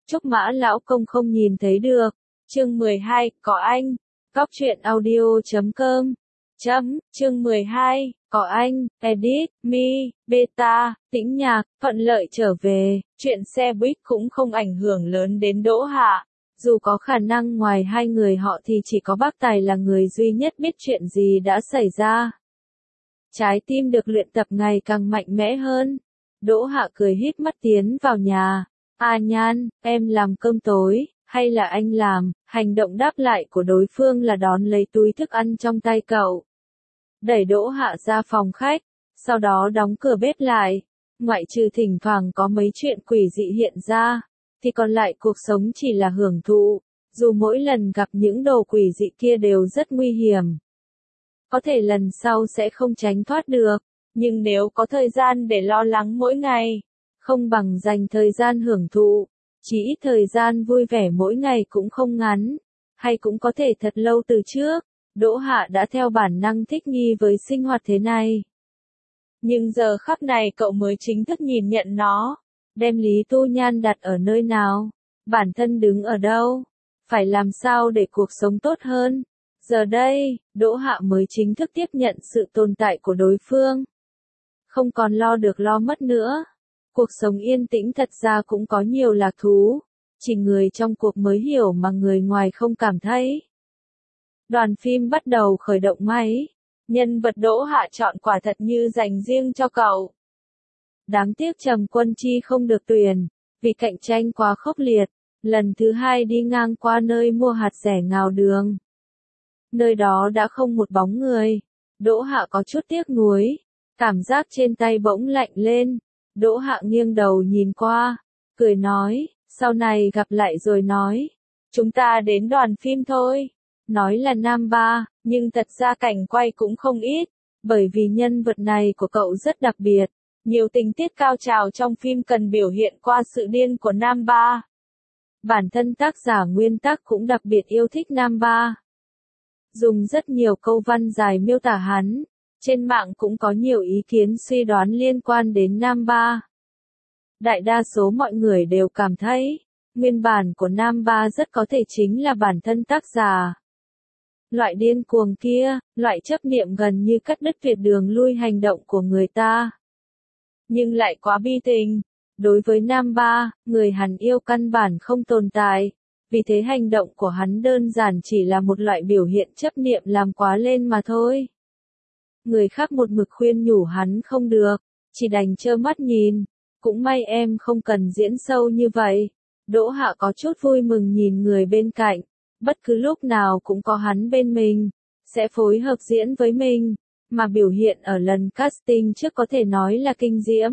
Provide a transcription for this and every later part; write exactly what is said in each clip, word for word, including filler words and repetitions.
Chúc Mã lão công không nhìn thấy được. Chương mười hai, có anh. Cóc truyện audio chấm com. Chấm, chương mười hai, có anh, edit, mi, beta, tĩnh nhạc, thuận lợi trở về, chuyện xe buýt cũng không ảnh hưởng lớn đến Đỗ Hạ. Dù có khả năng ngoài hai người họ thì chỉ có bác Tài là người duy nhất biết chuyện gì đã xảy ra. Trái tim được luyện tập ngày càng mạnh mẽ hơn. Đỗ Hạ cười híp mắt tiến vào nhà. A Nhan, em làm cơm tối, hay là anh làm? Hành động đáp lại của đối phương là đón lấy túi thức ăn trong tay cậu. Đẩy Đỗ Hạ ra phòng khách, sau đó đóng cửa bếp lại. Ngoại trừ thỉnh thoảng có mấy chuyện quỷ dị hiện ra, thì còn lại cuộc sống chỉ là hưởng thụ, dù mỗi lần gặp những đồ quỷ dị kia đều rất nguy hiểm. Có thể lần sau sẽ không tránh thoát được, nhưng nếu có thời gian để lo lắng mỗi ngày, không bằng dành thời gian hưởng thụ, chỉ ít thời gian vui vẻ mỗi ngày cũng không ngắn, hay cũng có thể thật lâu từ trước, Đỗ Hạ đã theo bản năng thích nghi với sinh hoạt thế này. Nhưng giờ khắc này cậu mới chính thức nhìn nhận nó, đem Lý Tu Nhan đặt ở nơi nào, bản thân đứng ở đâu, phải làm sao để cuộc sống tốt hơn. Giờ đây, Đỗ Hạ mới chính thức tiếp nhận sự tồn tại của đối phương. Không còn lo được lo mất nữa. Cuộc sống yên tĩnh thật ra cũng có nhiều lạc thú, chỉ người trong cuộc mới hiểu mà người ngoài không cảm thấy. Đoàn phim bắt đầu khởi động máy. Nhân vật Đỗ Hạ chọn quả thật như dành riêng cho cậu. Đáng tiếc Trầm Quân Chi không được tuyển, vì cạnh tranh quá khốc liệt. Lần thứ hai đi ngang qua nơi mua hạt rẻ ngào đường. Nơi đó đã không một bóng người. Đỗ Hạ có chút tiếc nuối, cảm giác trên tay bỗng lạnh lên. Đỗ Hạ nghiêng đầu nhìn qua, cười nói, sau này gặp lại rồi nói. Chúng ta đến đoàn phim thôi. Nói là Nam Ba, nhưng thật ra cảnh quay cũng không ít, bởi vì nhân vật này của cậu rất đặc biệt. Nhiều tình tiết cao trào trong phim cần biểu hiện qua sự điên của Nam Ba. Bản thân tác giả nguyên tác cũng đặc biệt yêu thích Nam Ba. Dùng rất nhiều câu văn dài miêu tả hắn, trên mạng cũng có nhiều ý kiến suy đoán liên quan đến Nam Ba. Đại đa số mọi người đều cảm thấy, nguyên bản của Nam Ba rất có thể chính là bản thân tác giả. Loại điên cuồng kia, loại chấp niệm gần như cắt đứt tuyệt đường lui hành động của người ta. Nhưng lại quá bi tình. Đối với Nam Ba, người hắn yêu căn bản không tồn tại, vì thế hành động của hắn đơn giản chỉ là một loại biểu hiện chấp niệm làm quá lên mà thôi. Người khác một mực khuyên nhủ hắn không được, chỉ đành trơ mắt nhìn. Cũng may em không cần diễn sâu như vậy. Đỗ Hạ có chút vui mừng nhìn người bên cạnh, bất cứ lúc nào cũng có hắn bên mình, sẽ phối hợp diễn với mình, mà biểu hiện ở lần casting trước có thể nói là kinh diễm.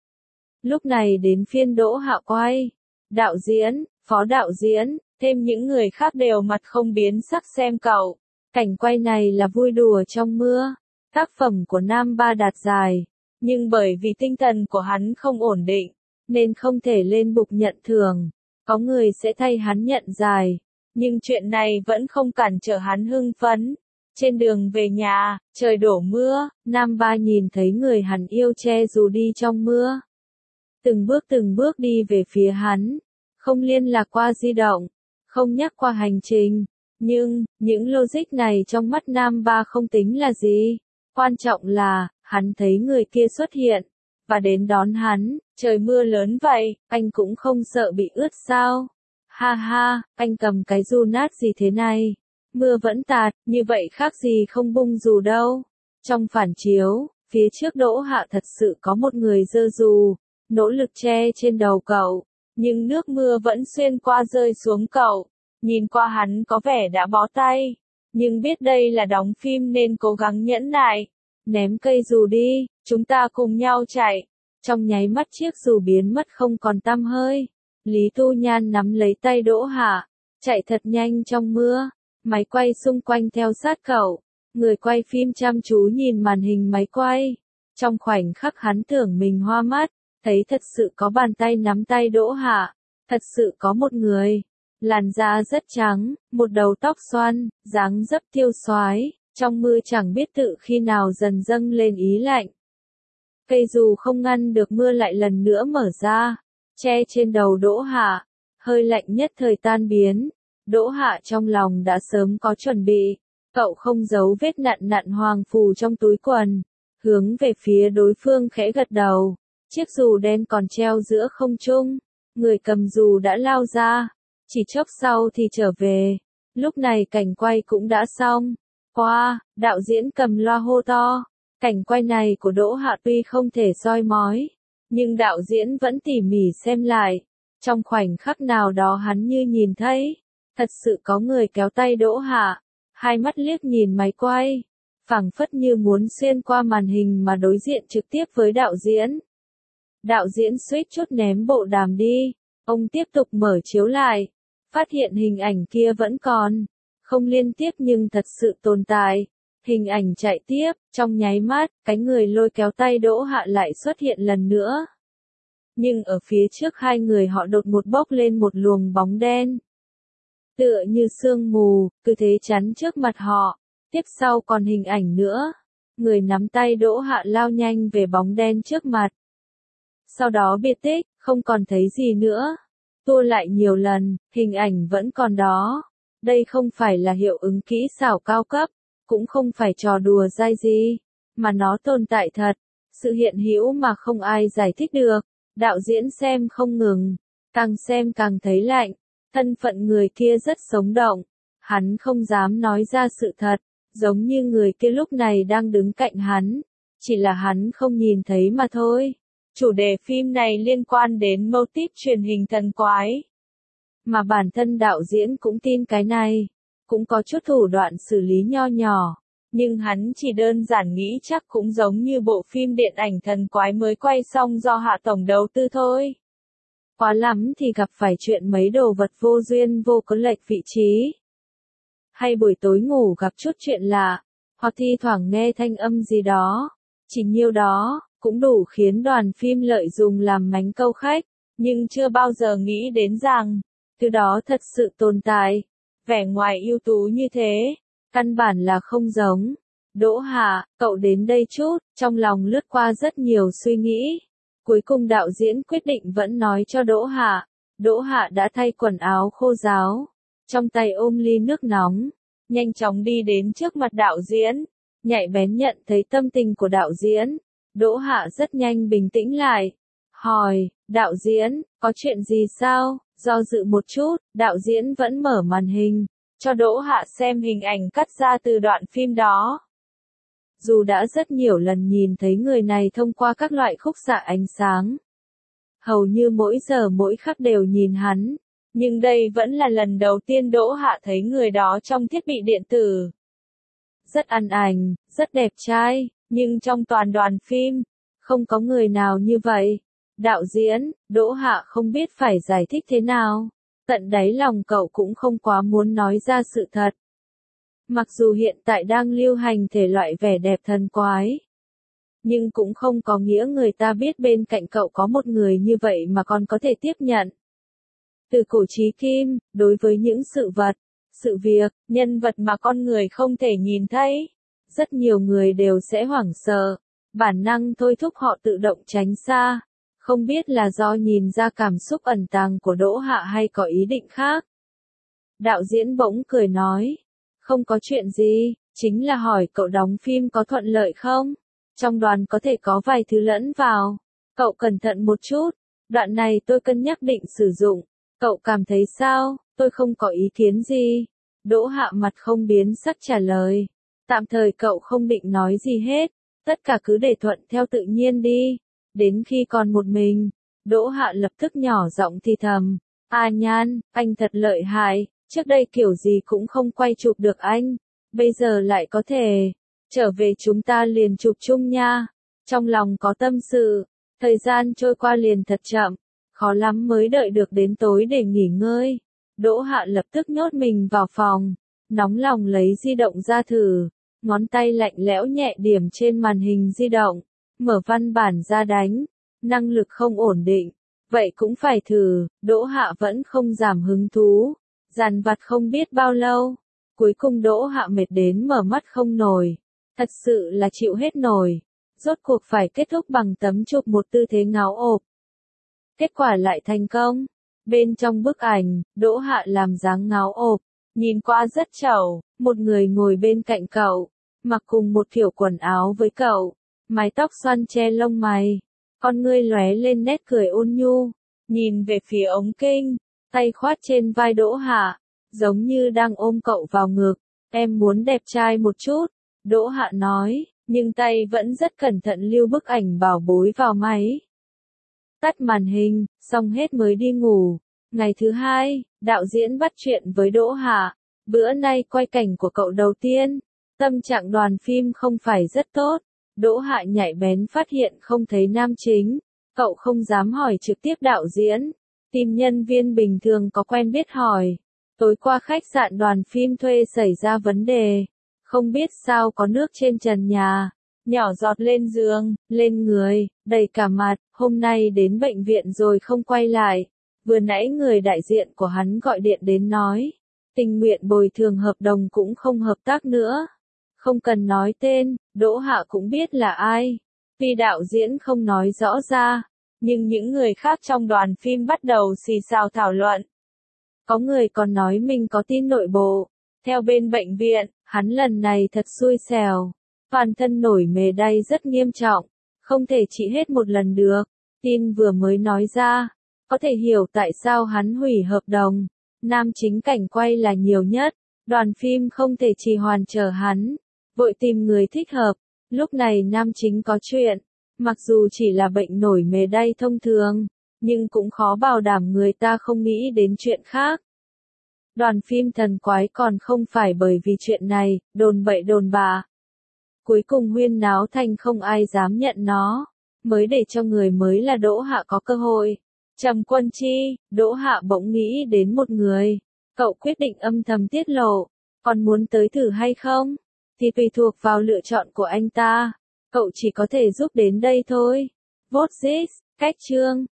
Lúc này đến phiên Đỗ Hạ quay, đạo diễn, phó đạo diễn, thêm những người khác đều mặt không biến sắc xem cậu. Cảnh quay này là vui đùa trong mưa. Tác phẩm của Nam Ba đạt giải, nhưng bởi vì tinh thần của hắn không ổn định, nên không thể lên bục nhận thưởng. Có người sẽ thay hắn nhận giải, nhưng chuyện này vẫn không cản trở hắn hưng phấn. Trên đường về nhà, trời đổ mưa, Nam Ba nhìn thấy người hắn yêu che dù đi trong mưa. Từng bước từng bước đi về phía hắn, không liên lạc qua di động, không nhắc qua hành trình. Nhưng, những logic này trong mắt Nam Ba không tính là gì. Quan trọng là, hắn thấy người kia xuất hiện, và đến đón hắn. Trời mưa lớn vậy, anh cũng không sợ bị ướt sao? Ha ha, anh cầm cái dù nát gì thế này? Mưa vẫn tạt, như vậy khác gì không bung dù đâu. Trong phản chiếu, phía trước Đỗ Hạ thật sự có một người giơ dù, nỗ lực che trên đầu cậu, nhưng nước mưa vẫn xuyên qua rơi xuống cậu. Nhìn qua hắn có vẻ đã bó tay, nhưng biết đây là đóng phim nên cố gắng nhẫn nại. Ném cây dù đi, chúng ta cùng nhau chạy. Trong nháy mắt chiếc dù biến mất không còn tăm hơi. Lý Tu Nhan nắm lấy tay Đỗ Hạ, chạy thật nhanh trong mưa. Máy quay xung quanh theo sát cậu. Người quay phim chăm chú nhìn màn hình máy quay. Trong khoảnh khắc hắn tưởng mình hoa mắt, thấy thật sự có bàn tay nắm tay Đỗ Hạ. Thật sự có một người. Làn da rất trắng, một đầu tóc xoăn, dáng dấp tiêu xoái, trong mưa chẳng biết tự khi nào dần dâng lên ý lạnh. Cây dù không ngăn được mưa lại lần nữa mở ra, che trên đầu Đỗ Hạ. hơi lạnh nhất thời tan biến. Đỗ Hạ trong lòng đã sớm có chuẩn bị, cậu không giấu vết nặn nặn hoàng phù trong túi quần, hướng về phía đối phương khẽ gật đầu. Chiếc dù đen còn treo giữa không trung, người cầm dù đã lao ra, chỉ chốc sau thì trở về. Lúc này cảnh quay cũng đã xong. Qua, đạo diễn cầm loa hô to. Cảnh quay này của Đỗ Hạ tuy không thể soi mói, nhưng đạo diễn vẫn tỉ mỉ xem lại. Trong khoảnh khắc nào đó hắn như nhìn thấy, thật sự có người kéo tay Đỗ Hạ, hai mắt liếc nhìn máy quay, phảng phất như muốn xuyên qua màn hình mà đối diện trực tiếp với đạo diễn. Đạo diễn suýt chút ném bộ đàm đi, ông tiếp tục mở chiếu lại, phát hiện hình ảnh kia vẫn còn, không liên tiếp nhưng thật sự tồn tại. Hình ảnh chạy tiếp, trong nháy mắt, cái người lôi kéo tay Đỗ Hạ lại xuất hiện lần nữa. Nhưng ở phía trước hai người họ đột một bốc lên một luồng bóng đen. Tựa như sương mù, cứ thế chắn trước mặt họ. Tiếp sau còn hình ảnh nữa. Người nắm tay Đỗ Hạ lao nhanh về bóng đen trước mặt. Sau đó biệt tích, không còn thấy gì nữa. Tua lại nhiều lần, hình ảnh vẫn còn đó. Đây không phải là hiệu ứng kỹ xảo cao cấp, cũng không phải trò đùa dai gì, mà nó tồn tại thật. Sự hiện hữu mà không ai giải thích được. Đạo diễn xem không ngừng, càng xem càng thấy lạnh. Thân phận người kia rất sống động. Hắn không dám nói ra sự thật, giống như người kia lúc này đang đứng cạnh hắn. Chỉ là hắn không nhìn thấy mà thôi. Chủ đề phim này liên quan đến mô típ truyền hình thần quái. Mà bản thân đạo diễn cũng tin cái này. Cũng có chút thủ đoạn xử lý nho nhỏ. Nhưng hắn chỉ đơn giản nghĩ chắc cũng giống như bộ phim điện ảnh thần quái mới quay xong do Hạ Tổng đầu tư thôi. Quá lắm thì gặp phải chuyện mấy đồ vật vô duyên vô cớ lệch vị trí. Hay buổi tối ngủ gặp chút chuyện lạ, hoặc thi thoảng nghe thanh âm gì đó. Chỉ nhiêu đó, cũng đủ khiến đoàn phim lợi dụng làm mánh câu khách, nhưng chưa bao giờ nghĩ đến rằng, từ đó thật sự tồn tại. Vẻ ngoài ưu tú như thế, căn bản là không giống. Đỗ Hạ, cậu đến đây chút, trong lòng lướt qua rất nhiều suy nghĩ. Cuối cùng đạo diễn quyết định vẫn nói cho Đỗ Hạ. Đỗ Hạ đã thay quần áo khô ráo, trong tay ôm ly nước nóng, nhanh chóng đi đến trước mặt đạo diễn, nhạy bén nhận thấy tâm tình của đạo diễn. Đỗ Hạ rất nhanh bình tĩnh lại, hỏi, đạo diễn, có chuyện gì sao? Do dự một chút, đạo diễn vẫn mở màn hình, cho Đỗ Hạ xem hình ảnh cắt ra từ đoạn phim đó. Dù đã rất nhiều lần nhìn thấy người này thông qua các loại khúc xạ ánh sáng, hầu như mỗi giờ mỗi khắc đều nhìn hắn, nhưng đây vẫn là lần đầu tiên Đỗ Hạ thấy người đó trong thiết bị điện tử. Rất ăn ảnh, rất đẹp trai, nhưng trong toàn đoàn phim, không có người nào như vậy. Đạo diễn, Đỗ Hạ không biết phải giải thích thế nào. Tận đáy lòng cậu cũng không quá muốn nói ra sự thật. Mặc dù hiện tại đang lưu hành thể loại vẻ đẹp thần quái, nhưng cũng không có nghĩa người ta biết bên cạnh cậu có một người như vậy mà còn có thể tiếp nhận. Từ cổ chí kim, đối với những sự vật, sự việc, nhân vật mà con người không thể nhìn thấy, rất nhiều người đều sẽ hoảng sợ, bản năng thôi thúc họ tự động tránh xa. Không biết là do nhìn ra cảm xúc ẩn tàng của Đỗ Hạ hay có ý định khác. Đạo diễn bỗng cười nói, không có chuyện gì, chính là hỏi cậu đóng phim có thuận lợi không? Trong đoàn có thể có vài thứ lẫn vào. Cậu cẩn thận một chút, đoạn này tôi cân nhắc định sử dụng. Cậu cảm thấy sao? Tôi không có ý kiến gì. Đỗ Hạ mặt không biến sắc trả lời. Tạm thời cậu không định nói gì hết, tất cả cứ để thuận theo tự nhiên đi. Đến khi còn một mình, Đỗ Hạ lập tức nhỏ giọng thì thầm, A Nhan, anh thật lợi hại, trước đây kiểu gì cũng không quay chụp được anh, bây giờ lại có thể, trở về chúng ta liền chụp chung nha. Trong lòng có tâm sự, thời gian trôi qua liền thật chậm, khó lắm mới đợi được đến tối để nghỉ ngơi. Đỗ Hạ lập tức nhốt mình vào phòng, nóng lòng lấy di động ra thử, ngón tay lạnh lẽo nhẹ điểm trên màn hình di động. Mở văn bản ra đánh, năng lực không ổn định, vậy cũng phải thử. Đỗ Hạ vẫn không giảm hứng thú, dằn vặt không biết bao lâu, cuối cùng Đỗ Hạ mệt đến mở mắt không nổi, thật sự là chịu hết nổi, rốt cuộc phải kết thúc bằng tấm chụp một tư thế ngáo ộp. Kết quả lại thành công, Bên trong bức ảnh, Đỗ Hạ làm dáng ngáo ộp, nhìn qua rất trẩu, một người ngồi bên cạnh cậu, mặc cùng một kiểu quần áo với cậu, mái tóc xoăn che lông mày, con ngươi lóe lên nét cười ôn nhu, nhìn về phía ống kinh, tay khoát trên vai Đỗ Hạ, giống như đang ôm cậu vào ngực. Em muốn đẹp trai một chút, Đỗ Hạ nói, nhưng tay vẫn rất cẩn thận lưu bức ảnh bảo bối vào máy. Tắt màn hình, xong hết mới đi ngủ. Ngày thứ hai, đạo diễn bắt chuyện với Đỗ Hạ. Bữa nay quay cảnh của cậu đầu tiên. Tâm trạng đoàn phim không phải rất tốt. Đỗ Hạ nhạy bén phát hiện không thấy nam chính. Cậu không dám hỏi trực tiếp đạo diễn. Tìm nhân viên bình thường có quen biết hỏi. Tối qua khách sạn đoàn phim thuê xảy ra vấn đề. Không biết sao có nước trên trần nhà. Nhỏ giọt lên giường, lên người, đầy cả mặt, hôm nay đến bệnh viện rồi không quay lại. Vừa nãy người đại diện của hắn gọi điện đến nói, tình nguyện bồi thường hợp đồng cũng không hợp tác nữa. Không cần nói tên, Đỗ Hạ cũng biết là ai. Tuy đạo diễn không nói rõ ra, nhưng những người khác trong đoàn phim bắt đầu xì xào thảo luận. Có người còn nói mình có tin nội bộ. Theo bên bệnh viện, hắn lần này thật xui xẻo. Toàn thân nổi mề đay rất nghiêm trọng, không thể trị hết một lần được. Tin vừa mới nói ra, có thể hiểu tại sao hắn hủy hợp đồng. Nam chính cảnh quay là nhiều nhất, đoàn phim không thể trì hoãn chờ hắn, vội tìm người thích hợp. Lúc này nam chính có chuyện, mặc dù chỉ là bệnh nổi mề đay thông thường, nhưng cũng khó bảo đảm người ta không nghĩ đến chuyện khác. Đoàn phim thần quái còn không phải bởi vì chuyện này, đồn bậy đồn bạ. Cuối cùng huyên náo thành không ai dám nhận nó, mới để cho người mới là Đỗ Hạ có cơ hội. Trầm Quân Chi, Đỗ Hạ bỗng nghĩ đến một người, cậu quyết định âm thầm tiết lộ, còn muốn tới thử hay không, thì tùy thuộc vào lựa chọn của anh ta, cậu chỉ có thể giúp đến đây thôi. Vote this, cách chương.